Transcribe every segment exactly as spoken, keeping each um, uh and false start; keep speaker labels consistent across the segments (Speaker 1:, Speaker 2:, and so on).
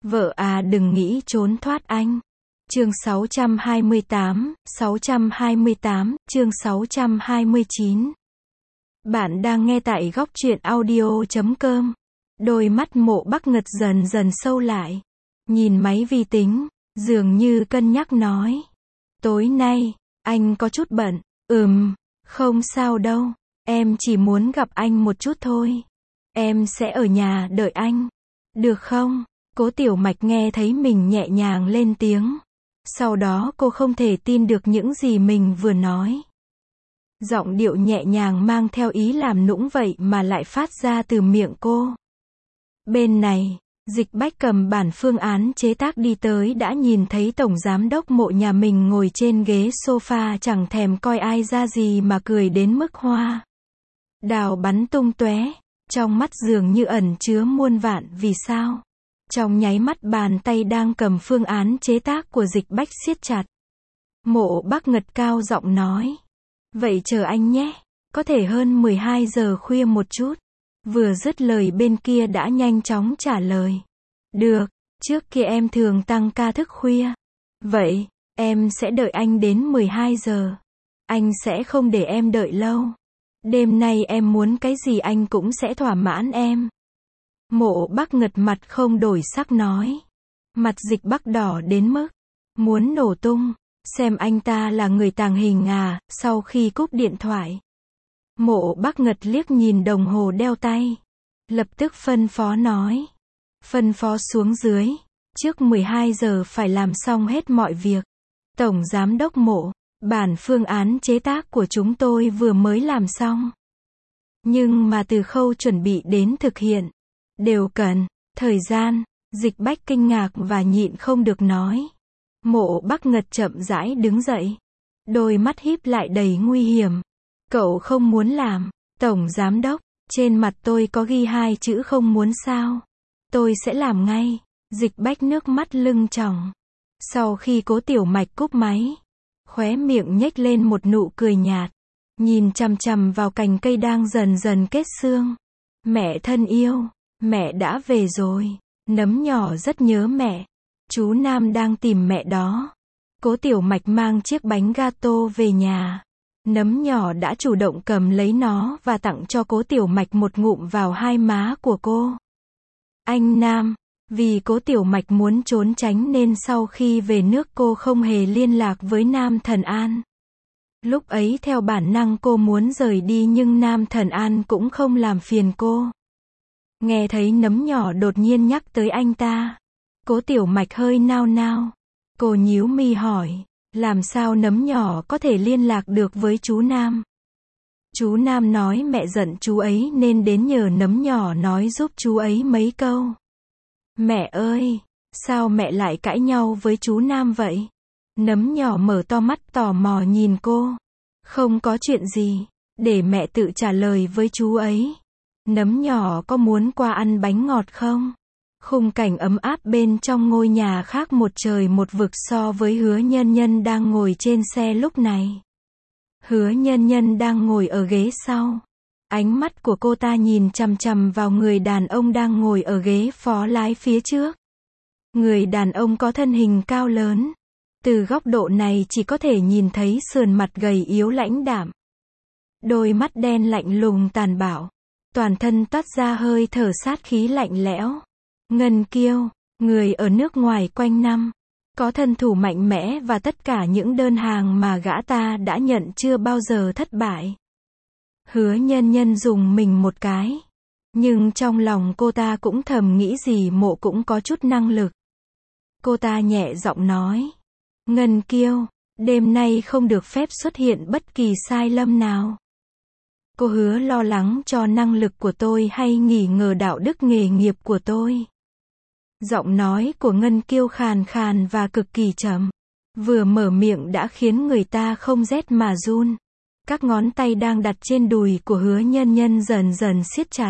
Speaker 1: Vợ à đừng nghĩ trốn thoát anh. Chương sáu trăm hai mươi tám, sáu trăm hai mươi tám, chương sáu trăm hai mươi chín. Bạn đang nghe tại góc truyện audio chấm com. Đôi mắt Mộ Bắc Ngật dần dần sâu lại. Nhìn máy vi tính, dường như cân nhắc nói. Tối nay, anh có chút bận. Ừm, không sao đâu. Em chỉ muốn gặp anh một chút thôi. Em sẽ ở nhà đợi anh. Được không? Cố Tiểu Mạch nghe thấy mình nhẹ nhàng lên tiếng. Sau đó cô không thể tin được những gì mình vừa nói. Giọng điệu nhẹ nhàng mang theo ý làm nũng vậy mà lại phát ra từ miệng cô. Bên này, Dịch Bách cầm bản phương án chế tác đi tới đã nhìn thấy Tổng Giám đốc Mộ nhà mình ngồi trên ghế sofa chẳng thèm coi ai ra gì mà cười đến mức hoa đào bắn tung tóe, trong mắt dường như ẩn chứa muôn vạn vì sao. Trong nháy mắt bàn tay đang cầm phương án chế tác của Dịch Bách siết chặt. Mộ Bắc Ngật cao giọng nói. Vậy chờ anh nhé, có thể hơn mười hai giờ khuya một chút. Vừa dứt lời bên kia đã nhanh chóng trả lời. Được, trước kia em thường tăng ca thức khuya. Vậy, em sẽ đợi anh đến mười hai giờ. Anh sẽ không để em đợi lâu. Đêm nay em muốn cái gì anh cũng sẽ thỏa mãn em. Mộ Bắc Ngật mặt không đổi sắc nói. Mặt Dịch Bắc đỏ đến mức muốn nổ tung. Xem anh ta là người tàng hình à. Sau khi cúp điện thoại, Mộ Bắc Ngật liếc nhìn đồng hồ đeo tay, lập tức phân phó nói. Phân phó xuống dưới, trước mười hai giờ phải làm xong hết mọi việc. Tổng Giám đốc Mộ, bản phương án chế tác của chúng tôi vừa mới làm xong. Nhưng mà từ khâu chuẩn bị đến thực hiện, đều cần thời gian. Dịch Bách kinh ngạc và nhịn không được nói. Mộ Bắc Ngật chậm rãi đứng dậy, đôi mắt híp lại đầy nguy hiểm. Cậu không muốn làm, Tổng Giám đốc, trên mặt tôi có ghi hai chữ không muốn sao. Tôi sẽ làm ngay. Dịch Bách nước mắt lưng tròng. Sau khi Cố Tiểu Mạch cúp máy, khóe miệng nhếch lên một nụ cười nhạt, nhìn chằm chằm vào cành cây đang dần dần kết xương. Mẹ thân yêu, mẹ đã về rồi. Nấm nhỏ rất nhớ mẹ. Chú Nam đang tìm mẹ đó. Cố Tiểu Mạch mang chiếc bánh gato về nhà. Nấm nhỏ đã chủ động cầm lấy nó và tặng cho Cố Tiểu Mạch một ngụm vào hai má của cô. Anh Nam, vì Cố Tiểu Mạch muốn trốn tránh nên sau khi về nước cô không hề liên lạc với Nam Thần An. Lúc ấy theo bản năng cô muốn rời đi nhưng Nam Thần An cũng không làm phiền cô. Nghe thấy nấm nhỏ đột nhiên nhắc tới anh ta, Cố Tiểu Mạch hơi nao nao. Cô nhíu mi hỏi, làm sao nấm nhỏ có thể liên lạc được với chú Nam? Chú Nam nói mẹ giận chú ấy nên đến nhờ nấm nhỏ nói giúp chú ấy mấy câu. Mẹ ơi, sao mẹ lại cãi nhau với chú Nam vậy? Nấm nhỏ mở to mắt tò mò nhìn cô. Không có chuyện gì, để mẹ tự trả lời với chú ấy. Nấm nhỏ có muốn qua ăn bánh ngọt không? Khung cảnh ấm áp bên trong ngôi nhà khác một trời một vực so với Hứa Nhân Nhân đang ngồi trên xe lúc này. Hứa Nhân Nhân đang ngồi ở ghế sau. Ánh mắt của cô ta nhìn chằm chằm vào người đàn ông đang ngồi ở ghế phó lái phía trước. Người đàn ông có thân hình cao lớn. Từ góc độ này chỉ có thể nhìn thấy sườn mặt gầy yếu lãnh đạm. Đôi mắt đen lạnh lùng tàn bạo. Toàn thân toát ra hơi thở sát khí lạnh lẽo. Ngân Kiêu, người ở nước ngoài quanh năm, có thân thủ mạnh mẽ và tất cả những đơn hàng mà gã ta đã nhận chưa bao giờ thất bại. Hứa Nhân Nhân dùng mình một cái. Nhưng trong lòng cô ta cũng thầm nghĩ gì Mộ cũng có chút năng lực. Cô ta nhẹ giọng nói. Ngân Kiêu, đêm nay không được phép xuất hiện bất kỳ sai lầm nào. Cô hứa lo lắng cho năng lực của tôi hay nghi ngờ đạo đức nghề nghiệp của tôi. Giọng nói của Ngân Kiêu khàn khàn và cực kỳ trầm. Vừa mở miệng đã khiến người ta không rét mà run. Các ngón tay đang đặt trên đùi của Hứa Nhân Nhân dần dần siết chặt.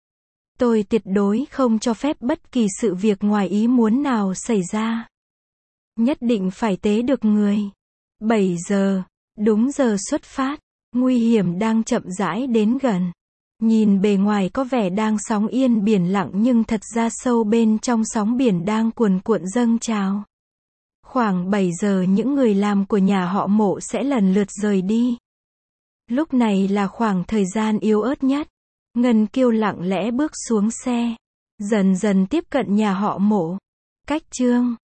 Speaker 1: Tôi tuyệt đối không cho phép bất kỳ sự việc ngoài ý muốn nào xảy ra. Nhất định phải tế được người. bảy giờ, đúng giờ xuất phát. Nguy hiểm đang chậm rãi đến gần. Nhìn bề ngoài có vẻ đang sóng yên biển lặng nhưng thật ra sâu bên trong sóng biển đang cuồn cuộn dâng trào. Khoảng bảy giờ những người làm của nhà họ Mộ sẽ lần lượt rời đi. Lúc này là khoảng thời gian yếu ớt nhất. Ngân Kiêu lặng lẽ bước xuống xe, dần dần tiếp cận nhà họ Mộ. Cách Chương